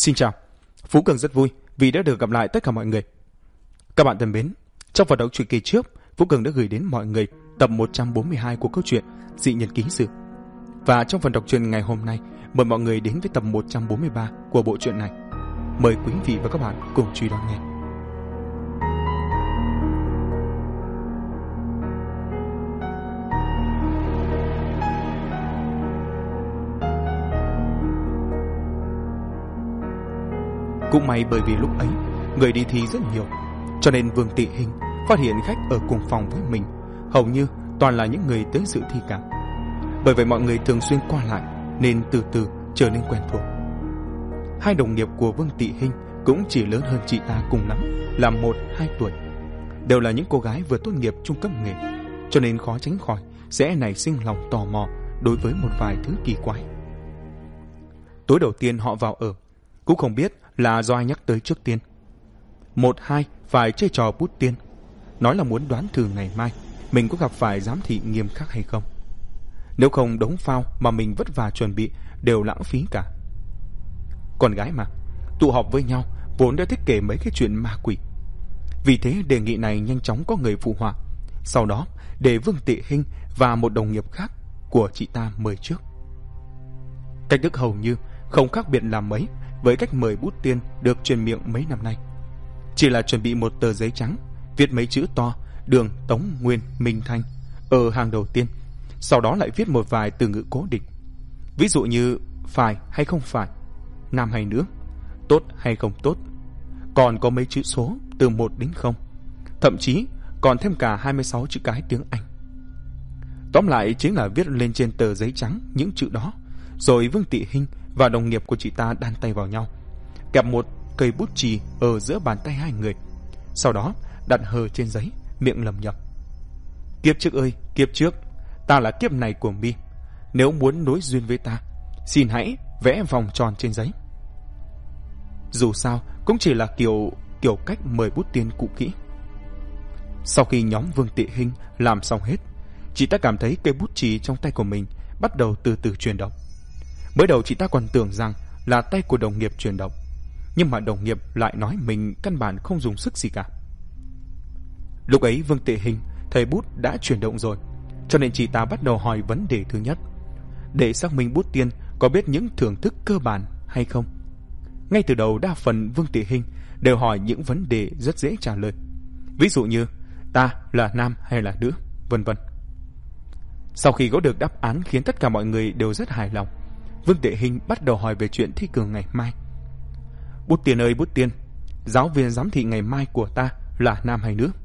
Xin chào, Phú Cường rất vui vì đã được gặp lại tất cả mọi người. Các bạn thân mến, trong phần đọc truyện kỳ trước, Phú Cường đã gửi đến mọi người tập 142 của câu chuyện Dị Nhân Ký Sự. Và trong phần đọc truyện ngày hôm nay, mời mọi người đến với tập 143 của bộ truyện này. Mời quý vị và các bạn cùng truy đón nghe. Cũng may bởi vì lúc ấy người đi thi rất nhiều, cho nên Vương Tị Hinh phát hiện khách ở cùng phòng với mình hầu như toàn là những người tới dự thi cả. Bởi vậy mọi người thường xuyên qua lại nên từ từ trở nên quen thuộc. Hai đồng nghiệp của Vương Tị Hinh cũng chỉ lớn hơn chị ta cùng lắm là 1-2 tuổi, đều là những cô gái vừa tốt nghiệp trung cấp nghề, cho nên khó tránh khỏi sẽ nảy sinh lòng tò mò đối với một vài thứ kỳ quái. Tối đầu tiên họ vào ở cũng không biết là do ai nhắc tới trước tiên. 1-2 phải chơi trò bút tiên, nói là muốn đoán thử ngày mai mình có gặp phải giám thị nghiêm khắc hay không. Nếu không, đống phao mà mình vất vả chuẩn bị đều lãng phí cả. Con gái mà, tụ họp với nhau vốn đã thích kể mấy cái chuyện ma quỷ. Vì thế đề nghị này nhanh chóng có người phụ họa. Sau đó để Vương Tị Hinh và một đồng nghiệp khác của chị ta mời trước. Cách thức hầu như không khác biệt là mấy với cách mời bút tiên được truyền miệng mấy năm nay. Chỉ là chuẩn bị một tờ giấy trắng, viết mấy chữ to Đường, Tống, Nguyên, Minh, Thanh ở hàng đầu tiên, sau đó lại viết một vài từ ngữ cố định. Ví dụ như phải hay không phải, nam hay nữ, tốt hay không tốt. Còn có mấy chữ số từ 1 đến 0, thậm chí còn thêm cả 26 chữ cái tiếng Anh. Tóm lại chính là viết lên trên tờ giấy trắng những chữ đó, rồi Vương Tị Hinh và đồng nghiệp của chị ta đan tay vào nhau, kẹp một cây bút chì ở giữa bàn tay hai người, sau đó đặt hờ trên giấy, miệng lẩm nhẩm: kiếp trước ơi kiếp trước, ta là kiếp này của mi, nếu muốn nối duyên với ta, xin hãy vẽ vòng tròn trên giấy. Dù sao cũng chỉ là kiểu cách mời bút tiên cũ kỹ. Sau khi nhóm Vương Tị Hinh làm xong hết, chị ta cảm thấy cây bút chì trong tay của mình bắt đầu từ từ chuyển động. Mới đầu chị ta còn tưởng rằng là tay của đồng nghiệp chuyển động, nhưng mà đồng nghiệp lại nói mình căn bản không dùng sức gì cả. Lúc ấy Vương Tị Hinh thấy bút đã chuyển động rồi, cho nên chị ta bắt đầu hỏi vấn đề thứ nhất, để xác minh bút tiên có biết những thưởng thức cơ bản hay không. Ngay từ đầu đa phần Vương Tị Hinh đều hỏi những vấn đề rất dễ trả lời, ví dụ như ta là nam hay là nữ, vân vân. Sau khi có được đáp án khiến tất cả mọi người đều rất hài lòng, Vương Tị Hinh bắt đầu hỏi về chuyện thi cử ngày mai. Bút tiên ơi bút tiên, giáo viên giám thị ngày mai của ta là nam hay nữ?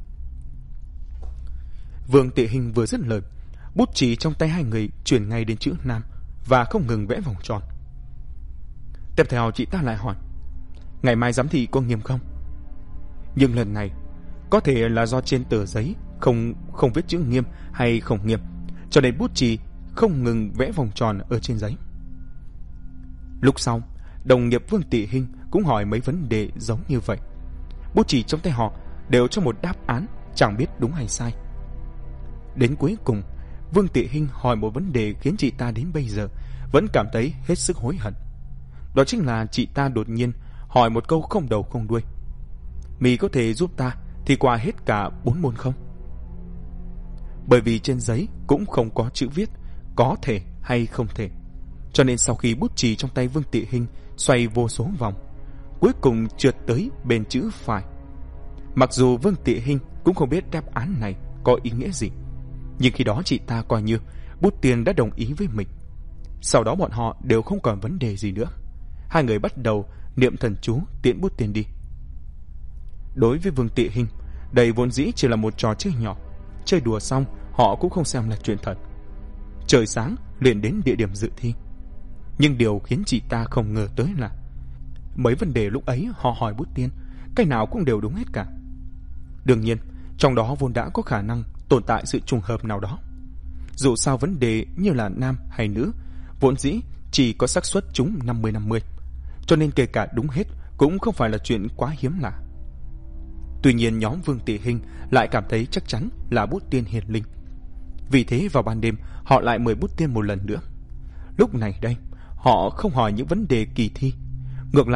Vương Tị Hinh vừa dứt lời, bút chì trong tay hai người chuyển ngay đến chữ nam và không ngừng vẽ vòng tròn. Tiếp theo chị ta lại hỏi, ngày mai giám thị có nghiêm không? Nhưng lần này có thể là do trên tờ giấy không viết chữ nghiêm hay không nghiêm, cho nên bút chì không ngừng vẽ vòng tròn ở trên giấy. Lúc sau, đồng nghiệp Vương Tị Hinh cũng hỏi mấy vấn đề giống như vậy. Bút chì trong tay họ đều cho một đáp án chẳng biết đúng hay sai. Đến cuối cùng, Vương Tị Hinh hỏi một vấn đề khiến chị ta đến bây giờ vẫn cảm thấy hết sức hối hận. Đó chính là chị ta đột nhiên hỏi một câu không đầu không đuôi: mì có thể giúp ta thì qua hết cả 4 môn không? Bởi vì trên giấy cũng không có chữ viết có thể hay không thể, cho nên sau khi bút chì trong tay Vương Tị Hinh xoay vô số vòng, cuối cùng trượt tới bên chữ phải. Mặc dù Vương Tị Hinh cũng không biết đáp án này có ý nghĩa gì, nhưng khi đó chị ta coi như bút tiên đã đồng ý với mình. Sau đó bọn họ đều không còn vấn đề gì nữa. Hai người bắt đầu niệm thần chú tiễn bút tiên đi. Đối với Vương Tị Hinh, đây vốn dĩ chỉ là một trò chơi nhỏ, chơi đùa xong họ cũng không xem là chuyện thật. Trời sáng liền đến địa điểm dự thi. Nhưng điều khiến chị ta không ngờ tới là mấy vấn đề lúc ấy họ hỏi bút tiên, cái nào cũng đều đúng hết cả. Đương nhiên, trong đó vốn đã có khả năng tồn tại sự trùng hợp nào đó. Dù sao vấn đề như là nam hay nữ vốn dĩ chỉ có xác suất trúng 50-50, cho nên kể cả đúng hết cũng không phải là chuyện quá hiếm lạ. Tuy nhiên nhóm Vương Tị Hinh lại cảm thấy chắc chắn là bút tiên hiển linh. Vì thế vào ban đêm họ lại mời bút tiên một lần nữa. Lúc này đây họ không hỏi những vấn đề kỳ thi, ngược lại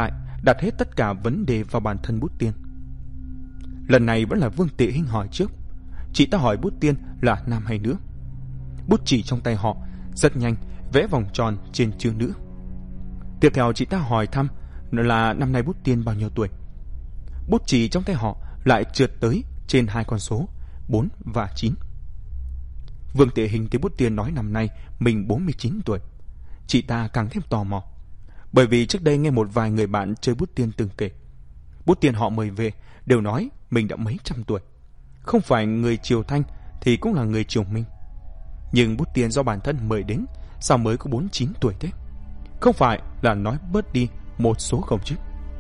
đặt hết tất cả vấn đề vào bản thân Bút Tiên. Lần này vẫn là Vương Tị Hinh hỏi trước. Chị ta hỏi Bút Tiên là nam hay nữ. Bút chỉ trong tay họ rất nhanh vẽ vòng tròn trên chữ nữ. Tiếp theo chị ta hỏi thăm là năm nay Bút Tiên bao nhiêu tuổi. Bút chỉ trong tay họ lại trượt tới trên hai con số 4 và 9. Vương Tị Hinh thấy Bút Tiên nói năm nay mình 49 tuổi. Chị ta càng thêm tò mò, bởi vì trước đây nghe một vài người bạn chơi Bút Tiên từng kể, Bút Tiên họ mời về đều nói mình đã mấy trăm tuổi. Không phải người Triều Thanh thì cũng là người Triều Minh. Nhưng Bút Tiên do bản thân mời đến, sao mới có 49 tuổi thế? Không phải là nói bớt đi một số không chứ?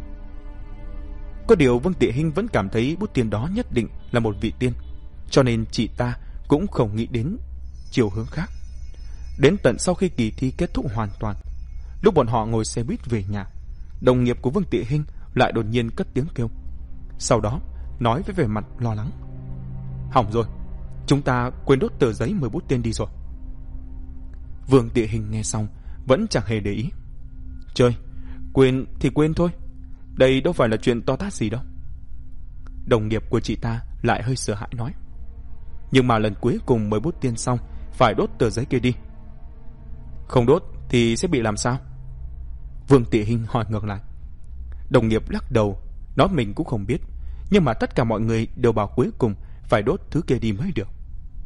Có điều Vương Tị Hinh vẫn cảm thấy Bút Tiên đó nhất định là một vị tiên, cho nên chị ta cũng không nghĩ đến chiều hướng khác. Đến tận sau khi kỳ thi kết thúc hoàn toàn, lúc bọn họ ngồi xe buýt về nhà, đồng nghiệp của Vương Tị Hinh lại đột nhiên cất tiếng kêu. Sau đó nói với vẻ mặt lo lắng: hỏng rồi, chúng ta quên đốt tờ giấy mời Bút Tiên đi rồi. Vương Tị Hinh nghe xong vẫn chẳng hề để ý. Trời, quên thì quên thôi, đây đâu phải là chuyện to tát gì đâu. Đồng nghiệp của chị ta lại hơi sợ hãi nói: nhưng mà lần cuối cùng mời Bút Tiên xong phải đốt tờ giấy kia đi. Không đốt thì sẽ bị làm sao? Vương Tị Hinh hỏi ngược lại. Đồng nghiệp lắc đầu, nói mình cũng không biết, nhưng mà tất cả mọi người đều bảo cuối cùng phải đốt thứ kia đi mới được.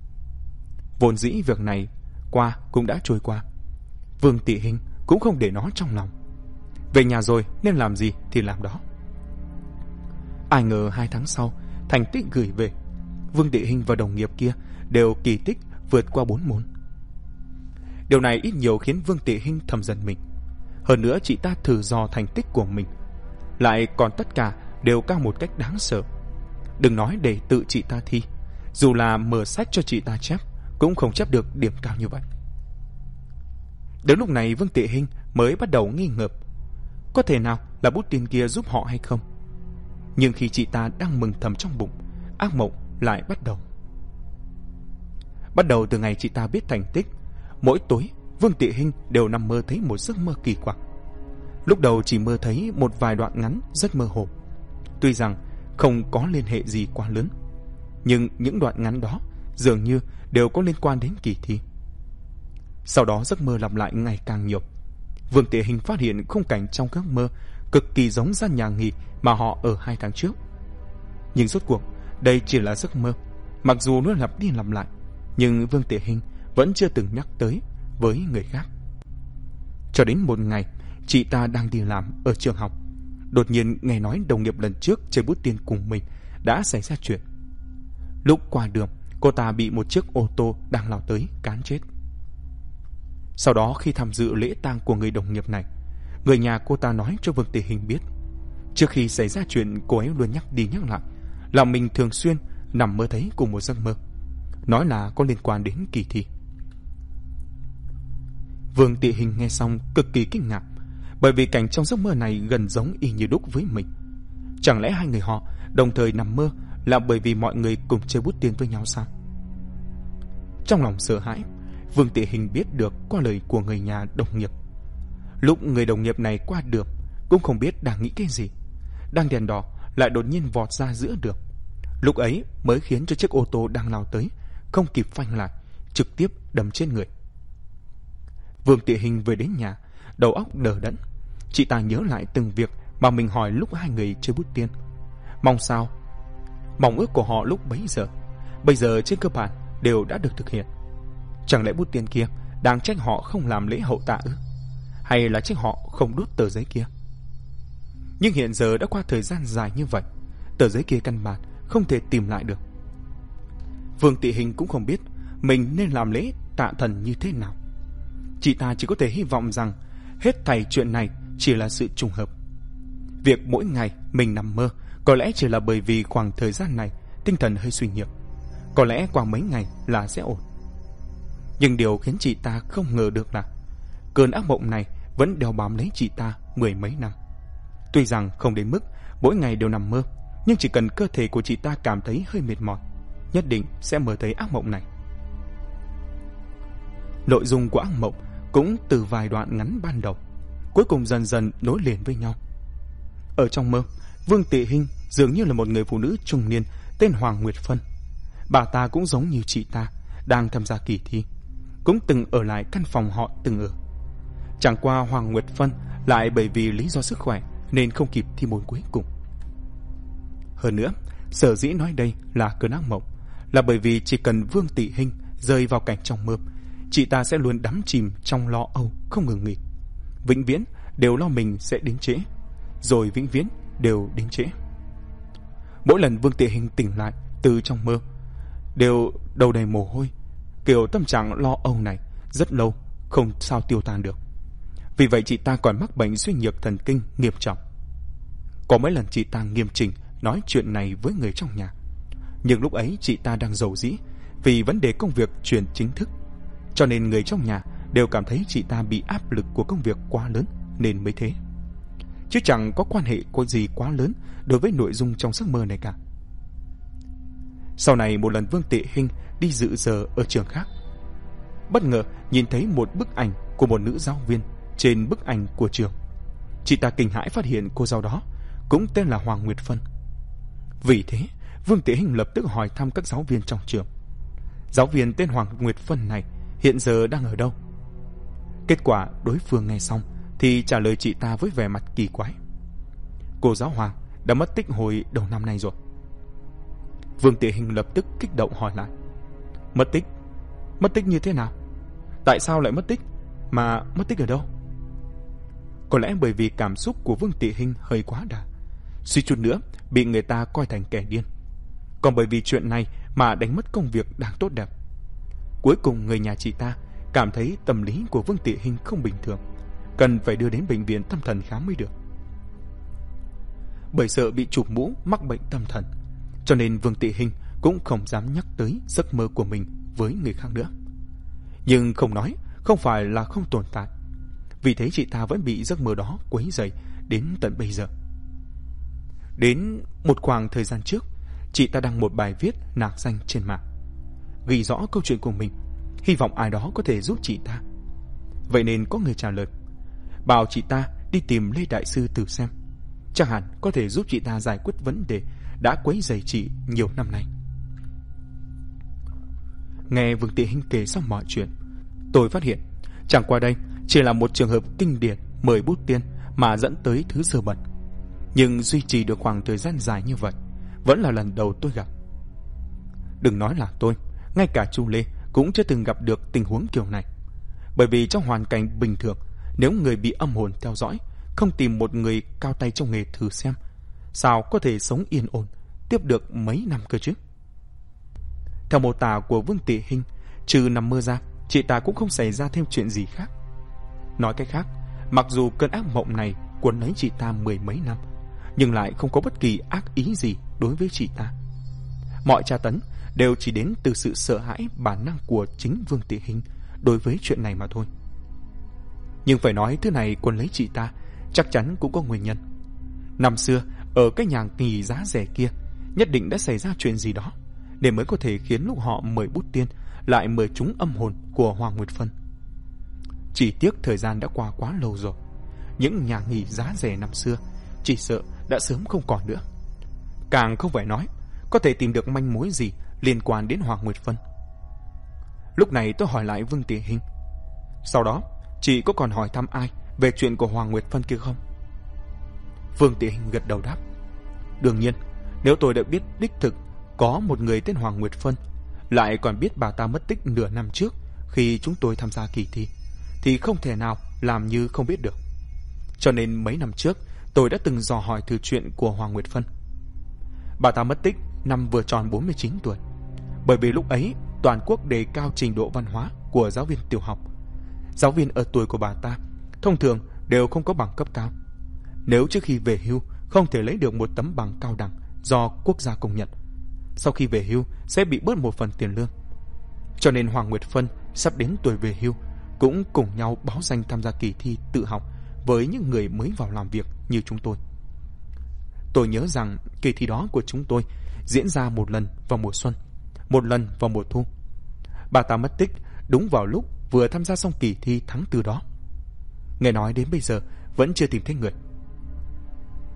Vốn dĩ việc này qua cũng đã trôi qua, Vương Tị Hinh cũng không để nó trong lòng. Về nhà rồi nên làm gì thì làm đó. Ai ngờ 2 tháng sau, thành tích gửi về, Vương Tị Hinh và đồng nghiệp kia đều kỳ tích vượt qua 4 môn. Điều này ít nhiều khiến Vương Tị Hinh thầm giận mình. Hơn nữa chị ta thử dò thành tích của mình, lại còn tất cả đều cao một cách đáng sợ. Đừng nói để tự chị ta thi, dù là mở sách cho chị ta chép cũng không chép được điểm cao như vậy. Đến lúc này Vương Tị Hinh mới bắt đầu nghi ngờ, có thể nào là Bút Tiên kia giúp họ hay không? Nhưng khi chị ta đang mừng thầm trong bụng, ác mộng lại bắt đầu. Bắt đầu từ ngày chị ta biết thành tích, mỗi tối Vương Tị Hinh đều nằm mơ thấy một giấc mơ kỳ quặc. Lúc đầu chỉ mơ thấy một vài đoạn ngắn rất mơ hồ, tuy rằng không có liên hệ gì quá lớn, nhưng những đoạn ngắn đó dường như đều có liên quan đến kỳ thi. Sau đó giấc mơ lặp lại ngày càng nhiều. Vương Tị Hinh phát hiện khung cảnh trong giấc mơ cực kỳ giống gian nhà nghỉ mà họ ở 2 tháng trước. Nhưng rốt cuộc đây chỉ là giấc mơ, mặc dù nó lặp đi lặp lại, nhưng Vương Tị Hinh vẫn chưa từng nhắc tới với người khác. Cho đến một ngày, chị ta đang đi làm ở trường học, đột nhiên nghe nói đồng nghiệp lần trước chơi Bút Tiên cùng mình đã xảy ra chuyện. Lúc qua đường, cô ta bị một chiếc ô tô đang lao tới cán chết. Sau đó khi tham dự lễ tang của người đồng nghiệp này, người nhà cô ta nói cho Vương Tị Hinh biết, trước khi xảy ra chuyện cô ấy luôn nhắc đi nhắc lại là mình thường xuyên nằm mơ thấy cùng một giấc mơ, nói là có liên quan đến kỳ thi. Vương Tị Hinh nghe xong cực kỳ kinh ngạc, bởi vì cảnh trong giấc mơ này gần giống y như đúc với mình. Chẳng lẽ hai người họ đồng thời nằm mơ là bởi vì mọi người cùng chơi Bút Tiên với nhau sao? Trong lòng sợ hãi, Vương Tị Hinh biết được qua lời của người nhà đồng nghiệp. Lúc người đồng nghiệp này qua đường cũng không biết đang nghĩ cái gì, đang đèn đỏ lại đột nhiên vọt ra giữa đường. Lúc ấy mới khiến cho chiếc ô tô đang lao tới không kịp phanh lại, trực tiếp đâm trên người. Vương Tị Hinh về đến nhà, đầu óc đờ đẫn. Chị ta nhớ lại từng việc mà mình hỏi lúc hai người chơi Bút Tiên. Mong ước của họ lúc bấy giờ, bây giờ trên cơ bản đều đã được thực hiện. Chẳng lẽ Bút Tiên kia đang trách họ không làm lễ hậu tạ ư? Hay là trách họ không đốt tờ giấy kia? Nhưng hiện giờ đã qua thời gian dài như vậy, tờ giấy kia căn bản không thể tìm lại được. Vương Tị Hinh cũng không biết mình nên làm lễ tạ thần như thế nào. Chị ta chỉ có thể hy vọng rằng hết thảy chuyện này chỉ là sự trùng hợp. Việc mỗi ngày mình nằm mơ có lẽ chỉ là bởi vì khoảng thời gian này tinh thần hơi suy nhược, có lẽ qua mấy ngày là sẽ ổn. Nhưng điều khiến chị ta không ngờ được là cơn ác mộng này vẫn đeo bám lấy chị ta 10 mấy năm. Tuy rằng không đến mức mỗi ngày đều nằm mơ, nhưng chỉ cần cơ thể của chị ta cảm thấy hơi mệt mỏi, nhất định sẽ mơ thấy ác mộng này. Nội dung của ác mộng cũng từ vài đoạn ngắn ban đầu, cuối cùng dần dần nối liền với nhau. Ở trong mơ, Vương Tị Hinh dường như là một người phụ nữ trung niên tên Hoàng Nguyệt Phân. Bà ta cũng giống như chị ta, đang tham gia kỳ thi, cũng từng ở lại căn phòng họ từng ở. Chẳng qua Hoàng Nguyệt Phân lại bởi vì lý do sức khỏe nên không kịp thi môn cuối cùng. Hơn nữa, sở dĩ nói đây là cơn ác mộng là bởi vì chỉ cần Vương Tị Hinh rơi vào cảnh trong mơ, chị ta sẽ luôn đắm chìm trong lo âu không ngừng nghỉ, vĩnh viễn đều lo mình sẽ đến trễ, rồi vĩnh viễn đều đến trễ. Mỗi lần Vương Tị Hinh tỉnh lại từ trong mơ đều đầu đầy mồ hôi, kiểu tâm trạng lo âu này rất lâu không sao tiêu tan được. Vì vậy chị ta còn mắc bệnh suy nhược thần kinh nghiêm trọng. Có mấy lần chị ta nghiêm chỉnh nói chuyện này với người trong nhà, nhưng lúc ấy chị ta đang rầu rĩ vì vấn đề công việc chuyển chính thức, cho nên người trong nhà đều cảm thấy chị ta bị áp lực của công việc quá lớn nên mới thế, chứ chẳng có quan hệ có gì quá lớn đối với nội dung trong giấc mơ này cả. Sau này một lần Vương Tị Hinh đi dự giờ ở trường khác, bất ngờ nhìn thấy một bức ảnh của một nữ giáo viên trên bức ảnh của trường. Chị ta kinh hãi phát hiện cô giáo đó cũng tên là Hoàng Nguyệt Phân. Vì thế Vương Tị Hinh lập tức hỏi thăm các giáo viên trong trường, giáo viên tên Hoàng Nguyệt Phân này hiện giờ đang ở đâu. Kết quả đối phương nghe xong thì trả lời chị ta với vẻ mặt kỳ quái: cô giáo Hoàng đã mất tích hồi đầu năm nay rồi. Vương Tị Hinh lập tức kích động hỏi lại: mất tích? Mất tích như thế nào? Tại sao lại mất tích? Mà mất tích ở đâu? Có lẽ bởi vì cảm xúc của Vương Tị Hinh hơi quá đà, suýt chút nữa bị người ta coi thành kẻ điên. Còn bởi vì chuyện này mà đánh mất công việc đang tốt đẹp. Cuối cùng người nhà chị ta cảm thấy tâm lý của Vương Tị Hinh không bình thường, cần phải đưa đến bệnh viện tâm thần khám mới được. Bởi sợ bị chụp mũ mắc bệnh tâm thần, cho nên Vương Tị Hinh cũng không dám nhắc tới giấc mơ của mình với người khác nữa. Nhưng không nói không phải là không tồn tại, vì thế chị ta vẫn bị giấc mơ đó quấy rầy đến tận bây giờ. Đến một khoảng thời gian trước, chị ta đăng một bài viết nạc danh trên mạng, ghi rõ câu chuyện của mình, hy vọng ai đó có thể giúp chị ta. Vậy nên có người trả lời, bảo chị ta đi tìm Lê Đại Sư thử xem, chắc hẳn có thể giúp chị ta giải quyết vấn đề đã quấy rầy chị nhiều năm nay. Nghe Vương Tị Hinh kể xong mọi chuyện, tôi phát hiện chẳng qua đây chỉ là một trường hợp kinh điển mời bút tiên mà dẫn tới thứ dơ bẩn, nhưng duy trì được khoảng thời gian dài như vậy vẫn là lần đầu tôi gặp. Đừng nói là tôi, ngay cả chú Lê cũng chưa từng gặp được tình huống kiểu này. Bởi vì trong hoàn cảnh bình thường, nếu người bị âm hồn theo dõi không tìm một người cao tay trong nghề thử xem, sao có thể sống yên ổn tiếp được mấy năm cơ chứ? Theo mô tả của Vương Tị Hinh, trừ nằm mơ ra, chị ta cũng không xảy ra thêm chuyện gì khác. Nói cách khác, mặc dù cơn ác mộng này cuốn lấy chị ta mười mấy năm, nhưng lại không có bất kỳ ác ý gì đối với chị ta. Mọi tra tấn đều chỉ đến từ sự sợ hãi bản năng của chính Vương Tị Hinh đối với chuyện này mà thôi. Nhưng phải nói thứ này cuốn lấy chị ta chắc chắn cũng có nguyên nhân. Năm xưa ở cái nhà nghỉ giá rẻ kia nhất định đã xảy ra chuyện gì đó để mới có thể khiến lúc họ mời bút tiên lại mời chúng âm hồn của Hoàng Nguyệt Phân. Chỉ tiếc thời gian đã qua quá lâu rồi, những nhà nghỉ giá rẻ năm xưa chỉ sợ đã sớm không còn nữa. Càng không phải nói có thể tìm được manh mối gì liên quan đến Hoàng Nguyệt Phân. Lúc này tôi hỏi lại Vương Tị Hinh, sau đó chị có còn hỏi thăm ai về chuyện của Hoàng Nguyệt Phân kia không? Vương Tị Hinh gật đầu đáp, đương nhiên, nếu tôi đã biết đích thực có một người tên Hoàng Nguyệt Phân, lại còn biết bà ta mất tích nửa năm trước khi chúng tôi tham gia kỳ thi, thì không thể nào làm như không biết được. Cho nên mấy năm trước tôi đã từng dò hỏi thử chuyện của Hoàng Nguyệt Phân. Bà ta mất tích năm vừa tròn 49 tuổi, bởi vì lúc ấy toàn quốc đề cao trình độ văn hóa của giáo viên tiểu học. Giáo viên ở tuổi của bà ta thông thường đều không có bằng cấp cao. Nếu trước khi về hưu không thể lấy được một tấm bằng cao đẳng do quốc gia công nhận, sau khi về hưu sẽ bị bớt một phần tiền lương. Cho nên Hoàng Nguyệt Phân sắp đến tuổi về hưu cũng cùng nhau báo danh tham gia kỳ thi tự học với những người mới vào làm việc như chúng tôi. Tôi nhớ rằng kỳ thi đó của chúng tôi diễn ra một lần vào mùa xuân, một lần vào mùa thu. Bà ta mất tích đúng vào lúc vừa tham gia xong kỳ thi tháng 4 đó. Nghe nói đến bây giờ vẫn chưa tìm thấy người.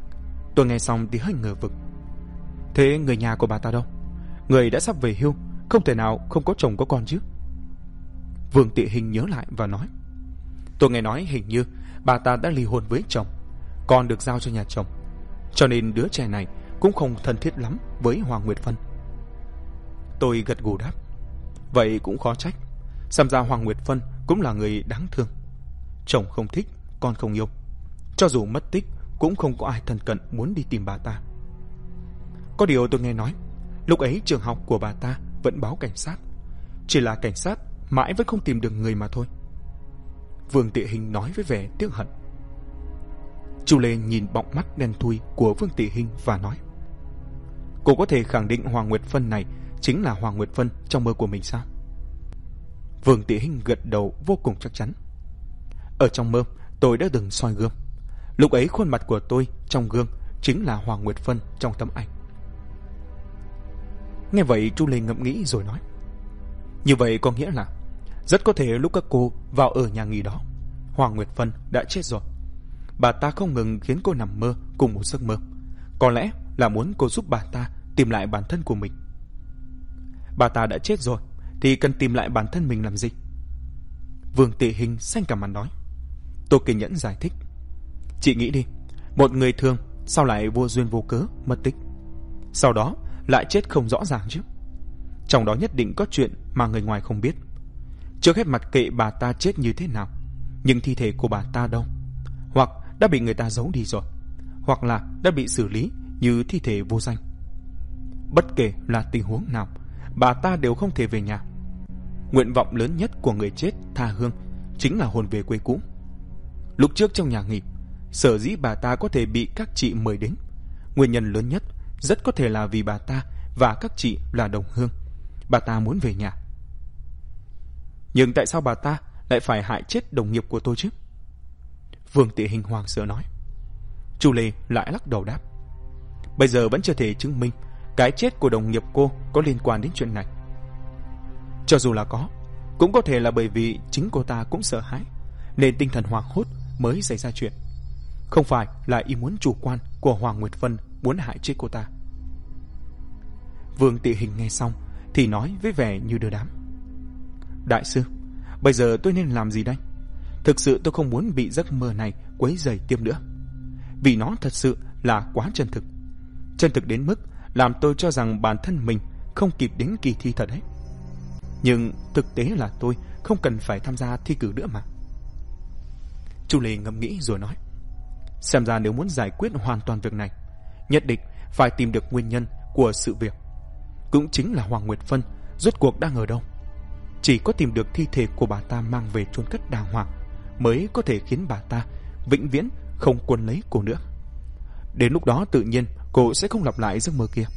Tôi nghe xong thì hơi ngờ vực. Thế người nhà của bà ta đâu? Người đã sắp về hưu, không thể nào không có chồng có con chứ? Vương Tị Hình nhớ lại và nói, tôi nghe nói hình như bà ta đã ly hôn với chồng, con được giao cho nhà chồng, cho nên đứa trẻ này cũng không thân thiết lắm với Hoàng Nguyệt Phân. Tôi gật gù đáp, vậy cũng khó trách, xem ra Hoàng Nguyệt Phân cũng là người đáng thương. Chồng không thích, con không yêu, cho dù mất tích cũng không có ai thân cận muốn đi tìm bà ta. Có điều tôi nghe nói, lúc ấy trường học của bà ta vẫn báo cảnh sát, chỉ là cảnh sát mãi vẫn không tìm được người mà thôi. Vương Tị Hình nói với vẻ tiếc hận. Chu Lê nhìn bọng mắt đen thui của Vương Tị Hình và nói, cô có thể khẳng định Hoàng Nguyệt Phân này chính là Hoàng Nguyệt Phân trong mơ của mình sao? Vương Tị Hình gật đầu vô cùng chắc chắn. Ở trong mơ tôi đã từng soi gương, lúc ấy khuôn mặt của tôi trong gương chính là Hoàng Nguyệt Phân trong tấm ảnh. Nghe vậy Chu Lê ngẫm nghĩ rồi nói, như vậy có nghĩa là rất có thể lúc các cô vào ở nhà nghỉ đó, Hoàng Nguyệt Phân đã chết rồi. Bà ta không ngừng khiến cô nằm mơ cùng một giấc mơ, có lẽ là muốn cô giúp bà ta tìm lại bản thân của mình. Bà ta đã chết rồi thì cần tìm lại bản thân mình làm gì? Vương Tị Hình xanh cả mặt nói. Tô Kiên Nhẫn giải thích, chị nghĩ đi, một người thường sao lại vô duyên vô cớ mất tích, sau đó lại chết không rõ ràng chứ? Trong đó nhất định có chuyện mà người ngoài không biết. Trước hết mặc kệ bà ta chết như thế nào, nhưng thi thể của bà ta đâu? Hoặc đã bị người ta giấu đi rồi, hoặc là đã bị xử lý như thi thể vô danh. Bất kể là tình huống nào, bà ta đều không thể về nhà. Nguyện vọng lớn nhất của người chết tha hương chính là hồn về quê cũ. Lúc trước trong nhà nghỉ, sở dĩ bà ta có thể bị các chị mời đến, nguyên nhân lớn nhất rất có thể là vì bà ta và các chị là đồng hương. Bà ta muốn về nhà. Nhưng tại sao bà ta lại phải hại chết đồng nghiệp của tôi chứ? Vương Tị Hình hoảng sợ nói. Chu Lê lại lắc đầu đáp, bây giờ vẫn chưa thể chứng minh cái chết của đồng nghiệp cô có liên quan đến chuyện này. Cho dù là có, cũng có thể là bởi vì chính cô ta cũng sợ hãi nên tinh thần hoảng hốt mới xảy ra chuyện, không phải là ý muốn chủ quan của Hoàng Nguyệt Phân muốn hại chết cô ta. Vương Tị Hình nghe xong thì nói với vẻ như đưa đám, đại sư, bây giờ tôi nên làm gì đây? Thực sự tôi không muốn bị giấc mơ này quấy rầy tiếp nữa, vì nó thật sự là quá chân thực đến mức làm tôi cho rằng bản thân mình không kịp đến kỳ thi thật đấy. Nhưng thực tế là tôi không cần phải tham gia thi cử nữa mà. Chu Lê ngẫm nghĩ rồi nói, xem ra nếu muốn giải quyết hoàn toàn việc này, nhất định phải tìm được nguyên nhân của sự việc, cũng chính là Hoàng Nguyệt Phân rốt cuộc đang ở đâu. Chỉ có tìm được thi thể của bà ta mang về chôn cất đàng hoàng mới có thể khiến bà ta vĩnh viễn không quấn lấy cô nữa. Đến lúc đó tự nhiên cô sẽ không lặp lại giấc mơ kia.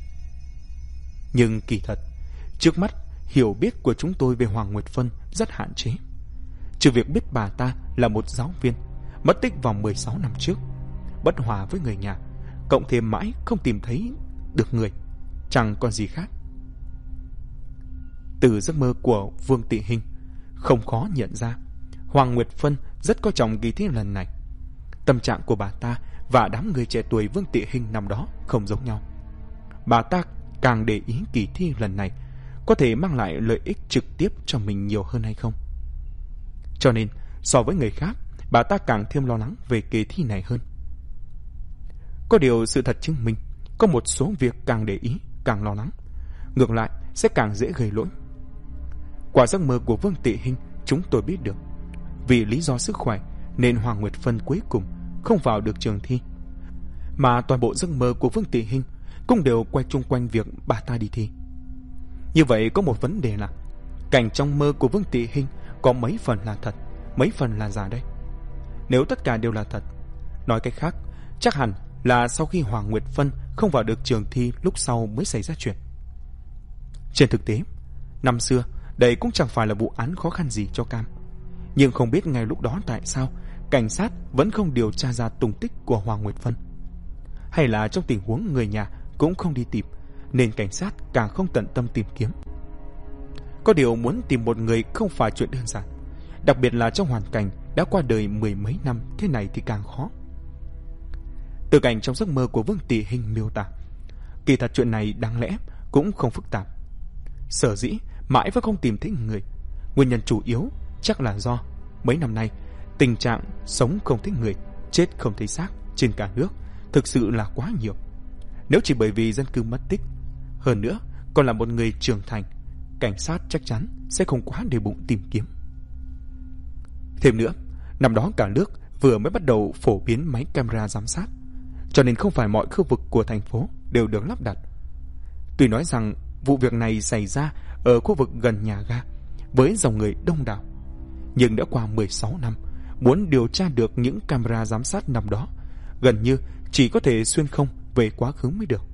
Nhưng kỳ thật, trước mắt hiểu biết của chúng tôi về Hoàng Nguyệt Phân rất hạn chế. Trừ việc biết bà ta là một giáo viên mất tích vào 16 năm trước, bất hòa với người nhà, cộng thêm mãi không tìm thấy được người, chẳng còn gì khác. Từ giấc mơ của Vương Tị Hình, không khó nhận ra Hoàng Nguyệt Phân rất coi trọng kỳ thi lần này. Tâm trạng của bà ta và đám người trẻ tuổi Vương Tị Hình năm đó không giống nhau. Bà ta càng để ý kỳ thi lần này có thể mang lại lợi ích trực tiếp cho mình nhiều hơn hay không. Cho nên, so với người khác, bà ta càng thêm lo lắng về kỳ thi này hơn. Có điều sự thật chứng minh, có một số việc càng để ý, càng lo lắng, ngược lại sẽ càng dễ gây lỗi. Qua giấc mơ của Vương Tị Hình, chúng tôi biết được, vì lý do sức khỏe nên Hoàng Nguyệt Phân cuối cùng không vào được trường thi, mà toàn bộ giấc mơ của Vương Tị Hình cũng đều quay chung quanh việc bà ta đi thi. Như vậy có một vấn đề là, cảnh trong mơ của Vương Tị Hình có mấy phần là thật, mấy phần là giả đây? Nếu tất cả đều là thật, nói cách khác, chắc hẳn là sau khi Hoàng Nguyệt Phân không vào được trường thi lúc sau mới xảy ra chuyện. Trên thực tế, năm xưa đây cũng chẳng phải là vụ án khó khăn gì cho Cam. Nhưng không biết ngay lúc đó tại sao cảnh sát vẫn không điều tra ra tung tích của Hoàng Nguyệt Phân. Hay là trong tình huống người nhà cũng không đi tìm, nên cảnh sát càng không tận tâm tìm kiếm. Có điều muốn tìm một người không phải chuyện đơn giản, đặc biệt là trong hoàn cảnh đã qua đời mười mấy năm thế này thì càng khó. Từ cảnh trong giấc mơ của Vương Tỷ Hinh miêu tả, kỳ thật chuyện này đáng lẽ cũng không phức tạp. Sở dĩ mãi vẫn không tìm thấy người, nguyên nhân chủ yếu chắc là do mấy năm nay tình trạng sống không thấy người, chết không thấy xác trên cả nước thực sự là quá nhiều. Nếu chỉ bởi vì dân cư mất tích, hơn nữa còn là một người trưởng thành, cảnh sát chắc chắn sẽ không quá để bụng tìm kiếm. Thêm nữa, năm đó cả nước vừa mới bắt đầu phổ biến máy camera giám sát, cho nên không phải mọi khu vực của thành phố đều được lắp đặt. Tuy nói rằng vụ việc này xảy ra ở khu vực gần nhà ga với dòng người đông đảo, nhưng đã qua 16 năm, muốn điều tra được những camera giám sát năm đó gần như chỉ có thể xuyên không về quá khứ mới được.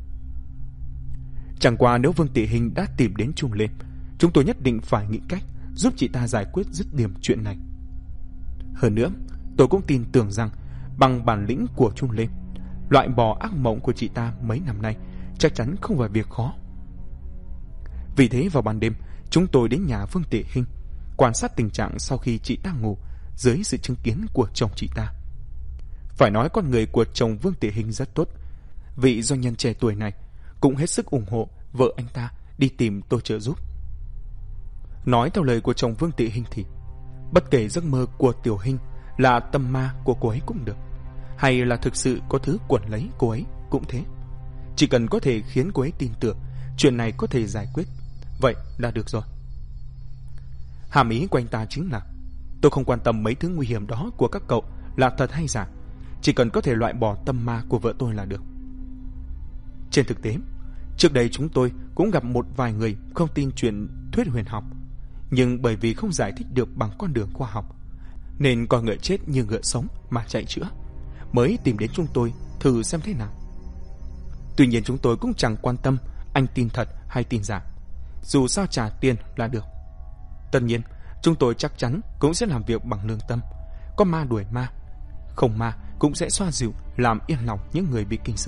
Chẳng qua nếu Vương Tỷ Hinh đã tìm đến Trung Lê, chúng tôi nhất định phải nghĩ cách giúp chị ta giải quyết dứt điểm chuyện này. Hơn nữa, tôi cũng tin tưởng rằng bằng bản lĩnh của Trung Lê, loại bỏ ác mộng của chị ta mấy năm nay chắc chắn không phải việc khó. Vì thế vào ban đêm, chúng tôi đến nhà Vương Tỷ Hinh quan sát tình trạng sau khi chị ta ngủ dưới sự chứng kiến của chồng chị ta. Phải nói con người của chồng Vương Tỷ Hinh rất tốt. Vị doanh nhân trẻ tuổi này cũng hết sức ủng hộ vợ anh ta đi tìm tôi trợ giúp. Nói theo lời của chồng Vương Tỷ Hinh thì bất kể giấc mơ của Tiểu Hinh là tâm ma của cô ấy cũng được, hay là thực sự có thứ quẩn lấy cô ấy cũng thế, chỉ cần có thể khiến cô ấy tin tưởng chuyện này có thể giải quyết, vậy là được rồi. Hàm ý của anh ta chính là tôi không quan tâm mấy thứ nguy hiểm đó của các cậu là thật hay giả, chỉ cần có thể loại bỏ tâm ma của vợ tôi là được. Trên thực tế, trước đây chúng tôi cũng gặp một vài người không tin chuyện thuyết huyền học, nhưng bởi vì không giải thích được bằng con đường khoa học, nên coi ngựa chết như ngựa sống mà chạy chữa, mới tìm đến chúng tôi thử xem thế nào. Tuy nhiên chúng tôi cũng chẳng quan tâm anh tin thật hay tin giả, dù sao trả tiền là được. Tất nhiên, chúng tôi chắc chắn cũng sẽ làm việc bằng lương tâm, có ma đuổi ma, không ma cũng sẽ xoa dịu, làm yên lòng những người bị kinh sợ.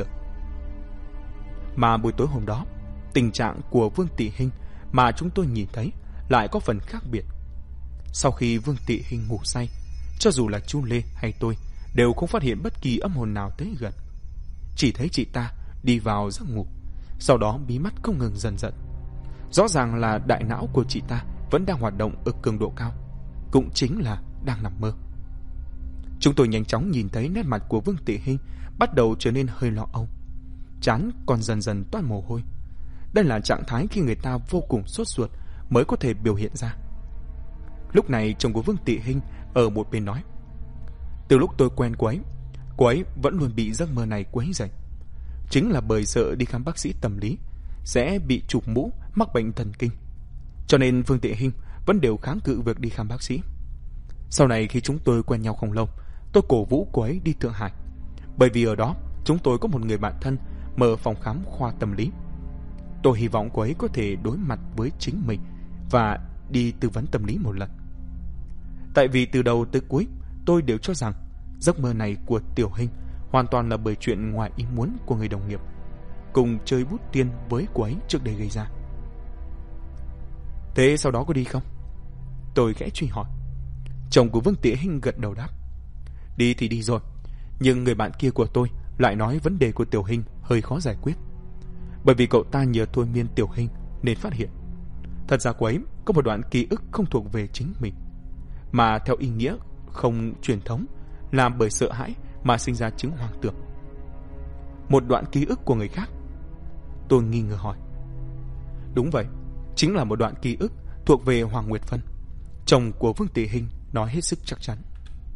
Mà buổi tối hôm đó, tình trạng của Vương Tỷ Hinh mà chúng tôi nhìn thấy lại có phần khác biệt. Sau khi Vương Tỷ Hinh ngủ say, cho dù là chú Lê hay tôi đều không phát hiện bất kỳ âm hồn nào tới gần. Chỉ thấy chị ta đi vào giấc ngủ, sau đó mí mắt không ngừng dần dần. Rõ ràng là đại não của chị ta vẫn đang hoạt động ở cường độ cao, cũng chính là đang nằm mơ. Chúng tôi nhanh chóng nhìn thấy nét mặt của Vương Tỷ Hinh bắt đầu trở nên hơi lo âu, trán còn dần dần toát mồ hôi. Đây là trạng thái khi người ta vô cùng sốt ruột mới có thể biểu hiện ra. Lúc này chồng của Vương Tỷ Hinh ở một bên nói, từ lúc tôi quen cô ấy vẫn luôn bị giấc mơ này quấy rầy. Chính là bởi sợ đi khám bác sĩ tâm lý sẽ bị chụp mũ mắc bệnh thần kinh, cho nên Vương Tỷ Hinh vẫn đều kháng cự việc đi khám bác sĩ. Sau này khi chúng tôi quen nhau không lâu, tôi cổ vũ cô ấy đi Thượng Hải, bởi vì ở đó chúng tôi có một người bạn thân mở phòng khám khoa tâm lý. Tôi hy vọng cô ấy có thể đối mặt với chính mình và đi tư vấn tâm lý một lần. Tại vì từ đầu tới cuối tôi đều cho rằng giấc mơ này của Tiểu Hinh hoàn toàn là bởi chuyện ngoài ý muốn của người đồng nghiệp cùng chơi bút tiên với cô ấy trước đây gây ra. Thế sau đó có đi không? Tôi khẽ truy hỏi. Chồng của Vương Tỷ Hinh gật đầu đáp, đi thì đi rồi, nhưng người bạn kia của tôi lại nói vấn đề của Tiểu Hinh hơi khó giải quyết, bởi vì cậu ta nhờ thôi miên Tiểu Hinh nên phát hiện thật ra cô ấy có một đoạn ký ức không thuộc về chính mình, mà theo ý nghĩa không truyền thống, làm bởi sợ hãi mà sinh ra chứng hoang tưởng. Một đoạn ký ức của người khác? Tôi nghi ngờ hỏi. Đúng vậy, chính là một đoạn ký ức thuộc về Hoàng Nguyệt Phân. Chồng của Vương Tỷ Hinh nói hết sức chắc chắn.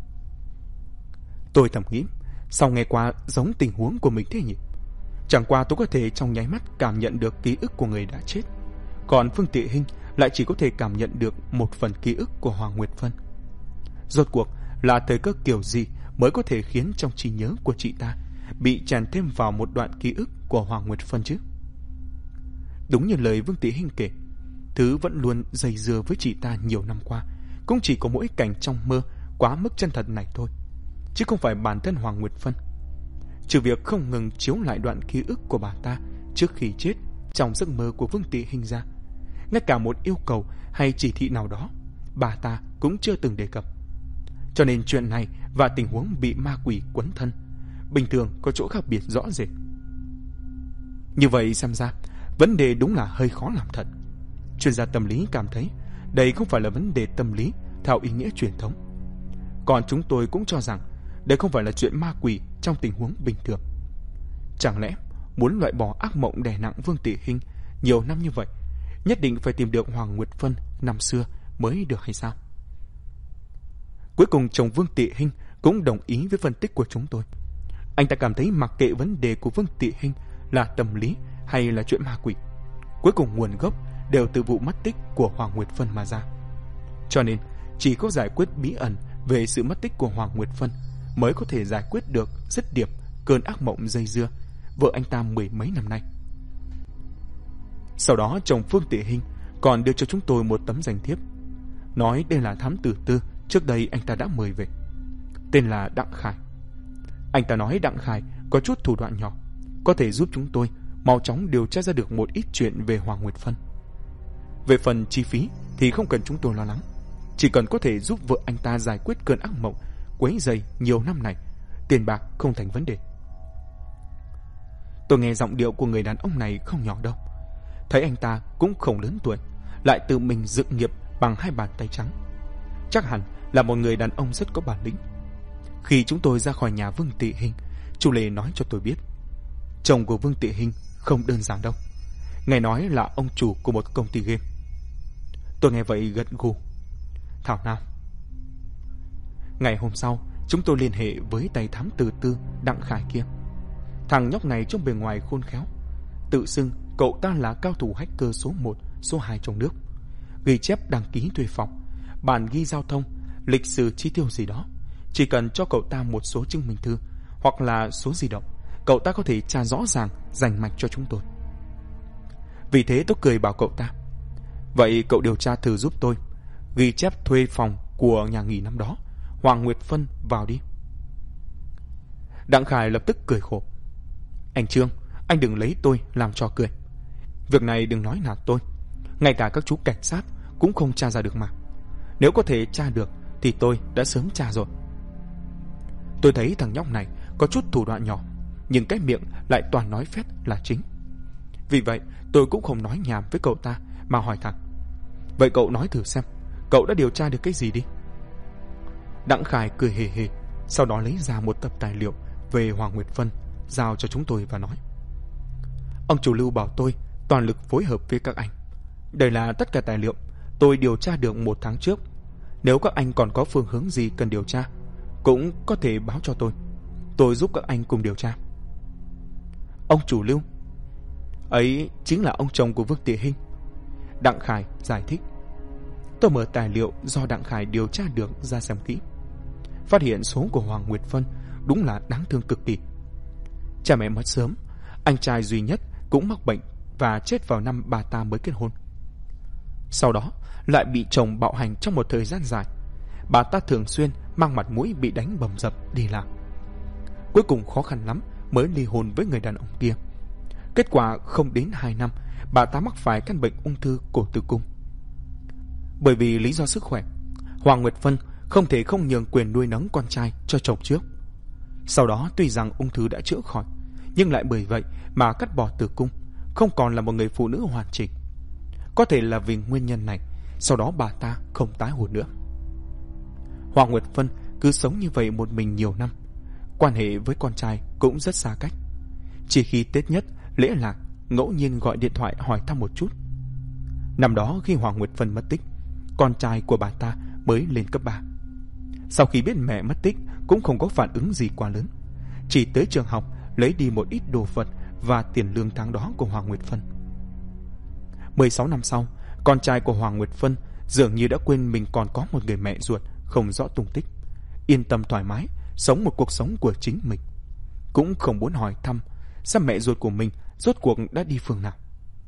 Tôi thầm nghĩ, sao nghe qua giống tình huống của mình thế nhỉ? Chẳng qua tôi có thể trong nháy mắt cảm nhận được ký ức của người đã chết, còn Vương Tỷ Hinh lại chỉ có thể cảm nhận được một phần ký ức của Hoàng Nguyệt Phân. Rốt cuộc là thời cơ kiểu gì mới có thể khiến trong trí nhớ của chị ta bị tràn thêm vào một đoạn ký ức của Hoàng Nguyệt Phân chứ? Đúng như lời Vương Tỷ Hinh kể, thứ vẫn luôn dây dưa với chị ta nhiều năm qua cũng chỉ có mỗi cảnh trong mơ quá mức chân thật này thôi, chứ không phải bản thân Hoàng Nguyệt Phân. Trừ việc không ngừng chiếu lại đoạn ký ức của bà ta trước khi chết trong giấc mơ của Vương Tỷ Hinh ra, ngay cả một yêu cầu hay chỉ thị nào đó bà ta cũng chưa từng đề cập. Cho nên chuyện này và tình huống bị ma quỷ quấn thân bình thường có chỗ khác biệt rõ rệt. Như vậy xem ra, vấn đề đúng là hơi khó làm thật. Chuyên gia tâm lý cảm thấy đây không phải là vấn đề tâm lý theo ý nghĩa truyền thống. Còn chúng tôi cũng cho rằng đây không phải là chuyện ma quỷ trong tình huống bình thường. Chẳng lẽ muốn loại bỏ ác mộng đè nặng Vương Tị Hinh nhiều năm như vậy, nhất định phải tìm được Hoàng Nguyệt Phân năm xưa mới được hay sao? Cuối cùng chồng Vương Tị Hinh cũng đồng ý với phân tích của chúng tôi. Anh ta cảm thấy mặc kệ vấn đề của Vương Tị Hinh là tâm lý hay là chuyện ma quỷ, cuối cùng nguồn gốc đều từ vụ mất tích của Hoàng Nguyệt Phân mà ra. Cho nên chỉ có giải quyết bí ẩn về sự mất tích của Hoàng Nguyệt Phân mới có thể giải quyết được dứt điểm cơn ác mộng dây dưa vợ anh ta mười mấy năm nay. Sau đó chồng Vương Tị Hinh còn đưa cho chúng tôi một tấm danh thiếp, nói đây là thám tử tư trước đây anh ta đã mời về, tên là Đặng Khải. Anh ta nói Đặng Khải có chút thủ đoạn nhỏ, có thể giúp chúng tôi mau chóng điều tra ra được một ít chuyện về Hoàng Nguyệt Phân. Về phần chi phí thì không cần chúng tôi lo lắng, chỉ cần có thể giúp vợ anh ta giải quyết cơn ác mộng quấy rầy nhiều năm này, tiền bạc không thành vấn đề. Tôi nghe giọng điệu của người đàn ông này không nhỏ đâu. Thấy anh ta cũng không lớn tuổi, lại tự mình dựng nghiệp bằng hai bàn tay trắng, chắc hẳn là một người đàn ông rất có bản lĩnh. Khi chúng tôi ra khỏi nhà Vương Tị Hinh, chú Lê nói cho tôi biết chồng của Vương Tị Hinh không đơn giản đâu, nghe nói là ông chủ của một công ty game. Tôi nghe vậy gật gù. Thảo nào. Ngày hôm sau, chúng tôi liên hệ với tay thám tử tư Đặng Khải kia. Thằng nhóc này trong bề ngoài khôn khéo, tự xưng cậu ta là cao thủ hacker số 1, số 2 trong nước, ghi chép đăng ký thuê phòng, bản ghi giao thông, lịch sử chi tiêu gì đó. Chỉ cần cho cậu ta một số chứng minh thư hoặc là số di động, cậu ta có thể tra rõ ràng rành mạch cho chúng tôi. Vì thế tôi cười bảo cậu ta, vậy cậu điều tra thử giúp tôi, ghi chép thuê phòng của nhà nghỉ năm đó, Hoàng Nguyệt Phân vào đi. Đặng Khải lập tức cười khổ. Anh Trương, anh đừng lấy tôi làm trò cười. Việc này đừng nói là tôi, ngay cả các chú cảnh sát cũng không tra ra được mà. Nếu có thể tra được thì tôi đã sớm tra rồi. Tôi thấy thằng nhóc này có chút thủ đoạn nhỏ, nhưng cái miệng lại toàn nói phét là chính. Vì vậy tôi cũng không nói nhảm với cậu ta mà hỏi thẳng, vậy cậu nói thử xem, cậu đã điều tra được cái gì đi? Đặng Khải cười hề hề, sau đó lấy ra một tập tài liệu về Hoàng Nguyệt Phân giao cho chúng tôi và nói, ông chủ Lưu bảo tôi toàn lực phối hợp với các anh. Đây là tất cả tài liệu tôi điều tra được 1 tháng trước. Nếu các anh còn có phương hướng gì cần điều tra, cũng có thể báo cho tôi giúp các anh cùng điều tra. Ông chủ Lưu ấy chính là ông chồng của Vương Tị Hinh, Đặng Khải giải thích. Tôi mở tài liệu do Đặng Khải điều tra được ra xem kỹ, phát hiện số của Hoàng Nguyệt Phân đúng là đáng thương cực kỳ. Cha mẹ mất sớm, anh trai duy nhất cũng mắc bệnh và chết vào năm bà ta mới kết hôn. Sau đó lại bị chồng bạo hành trong một thời gian dài. Bà ta thường xuyên mang mặt mũi bị đánh bầm dập đi làm. Cuối cùng khó khăn lắm mới ly hôn với người đàn ông kia. Kết quả không đến 2 năm, bà ta mắc phải căn bệnh ung thư cổ tử cung. Bởi vì lý do sức khỏe, Hoàng Nguyệt Phân không thể không nhường quyền nuôi nấng con trai cho chồng trước. Sau đó tuy rằng ung thư đã chữa khỏi, nhưng lại bởi vậy mà cắt bỏ tử cung, không còn là một người phụ nữ hoàn chỉnh. Có thể là vì nguyên nhân này, sau đó bà ta không tái hôn nữa. Hoàng Nguyệt Phân cứ sống như vậy một mình nhiều năm, quan hệ với con trai cũng rất xa cách. Chỉ khi Tết nhất, lễ lạc, ngẫu nhiên gọi điện thoại hỏi thăm một chút. Năm đó khi Hoàng Nguyệt Phân mất tích, con trai của bà ta mới lên cấp 3. Sau khi biết mẹ mất tích cũng không có phản ứng gì quá lớn, chỉ tới trường học lấy đi một ít đồ vật và tiền lương tháng đó của Hoàng Nguyệt Phân. 16 năm sau, con trai của Hoàng Nguyệt Phân dường như đã quên mình còn có một người mẹ ruột không rõ tung tích, yên tâm thoải mái sống một cuộc sống của chính mình, cũng không muốn hỏi thăm xem mẹ ruột của mình rốt cuộc đã đi phương nào.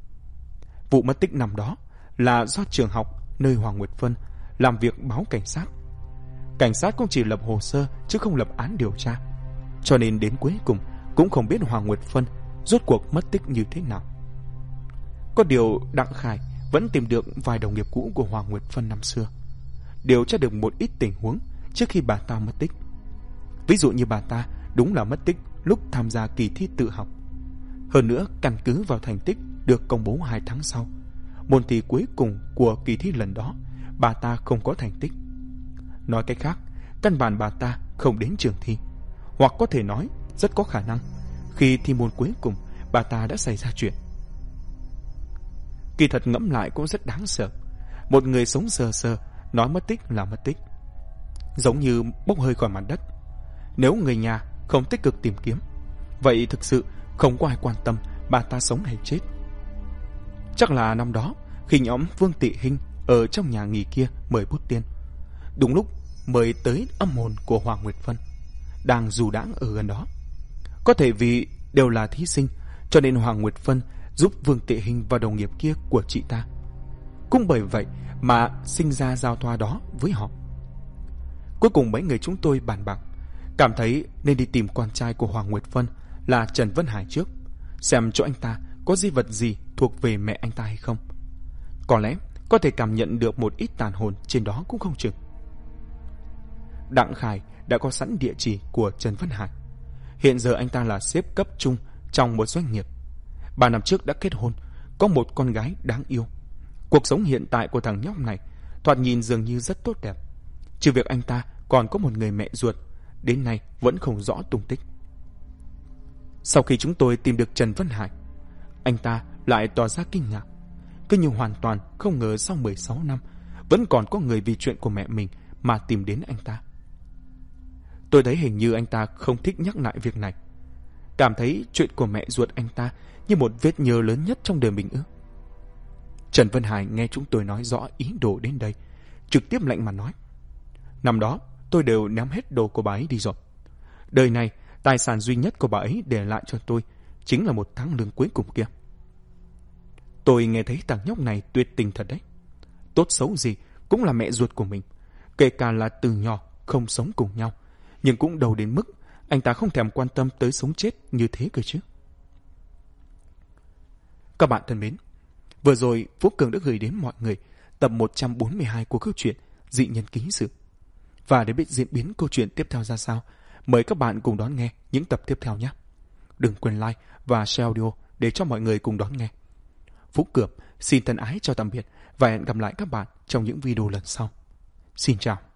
Vụ mất tích năm đó là do trường học nơi Hoàng Nguyệt Phân làm việc báo cảnh sát. Cảnh sát cũng chỉ lập hồ sơ chứ không lập án điều tra, cho nên đến cuối cùng cũng không biết Hoàng Nguyệt Phân rốt cuộc mất tích như thế nào. Có điều Đặng Khải vẫn tìm được vài đồng nghiệp cũ của Hoàng Nguyệt Phân năm xưa, điều tra được một ít tình huống trước khi bà ta mất tích. Ví dụ như bà ta đúng là mất tích lúc tham gia kỳ thi tự học. Hơn nữa, căn cứ vào thành tích được công bố 2 tháng sau, môn thi cuối cùng của kỳ thi lần đó, bà ta không có thành tích. Nói cách khác, căn bản bà ta không đến trường thi, hoặc có thể nói rất có khả năng khi thi môn cuối cùng bà ta đã xảy ra chuyện. Kỳ thật ngẫm lại cũng rất đáng sợ. Một người sống sờ sờ nói mất tích là mất tích, giống như bốc hơi khỏi mặt đất. Nếu người nhà không tích cực tìm kiếm, vậy thực sự không có ai quan tâm bà ta sống hay chết. Chắc là năm đó khi nhóm Vương Tị Hinh ở trong nhà nghỉ kia mời bút tiên, đúng lúc mời tới âm hồn của Hoàng Nguyệt Vân đang dù đãng ở gần đó. Có thể vì đều là thí sinh, cho nên Hoàng Nguyệt Vân giúp Vương Tị Hinh và đồng nghiệp kia của chị ta. Cũng bởi vậy mà sinh ra giao thoa đó với họ. Cuối cùng mấy người chúng tôi bàn bạc, cảm thấy nên đi tìm con trai của Hoàng Nguyệt Vân là Trần Vân Hải trước, xem chỗ anh ta có di vật gì thuộc về mẹ anh ta hay không. Có lẽ có thể cảm nhận được một ít tàn hồn trên đó cũng không chừng. Đặng Khải đã có sẵn địa chỉ của Trần Vân Hải. Hiện giờ anh ta là sếp cấp trung trong một doanh nghiệp. 3 năm trước đã kết hôn, có một con gái đáng yêu. Cuộc sống hiện tại của thằng nhóc này thoạt nhìn dường như rất tốt đẹp. Trừ việc anh ta còn có một người mẹ ruột, đến nay vẫn không rõ tung tích. Sau khi chúng tôi tìm được Trần Vân Hải, anh ta lại tỏ ra kinh ngạc, cứ như hoàn toàn không ngờ sau 16 năm vẫn còn có người vì chuyện của mẹ mình mà tìm đến anh ta. Tôi thấy hình như anh ta không thích nhắc lại việc này, cảm thấy chuyện của mẹ ruột anh ta như một vết nhơ lớn nhất trong đời mình ư. Trần Vân Hải nghe chúng tôi nói rõ ý đồ đến đây, trực tiếp lạnh mặt nói: năm đó tôi đều ném hết đồ của bà ấy đi rồi. Đời này tài sản duy nhất của bà ấy để lại cho tôi chính là 1 tháng lương cuối cùng kia. Tôi nghe thấy thằng nhóc này tuyệt tình thật đấy. Tốt xấu gì cũng là mẹ ruột của mình, kể cả là từ nhỏ không sống cùng nhau, nhưng cũng đâu đến mức anh ta không thèm quan tâm tới sống chết như thế cơ chứ. Các bạn thân mến, vừa rồi Phú Cường đã gửi đến mọi người tập 142 của câu chuyện Dị Nhân Ký Sự. Và để biết diễn biến câu chuyện tiếp theo ra sao, mời các bạn cùng đón nghe những tập tiếp theo nhé. Đừng quên like và share audio để cho mọi người cùng đón nghe. Phú Cường xin thân ái chào tạm biệt và hẹn gặp lại các bạn trong những video lần sau. Xin chào.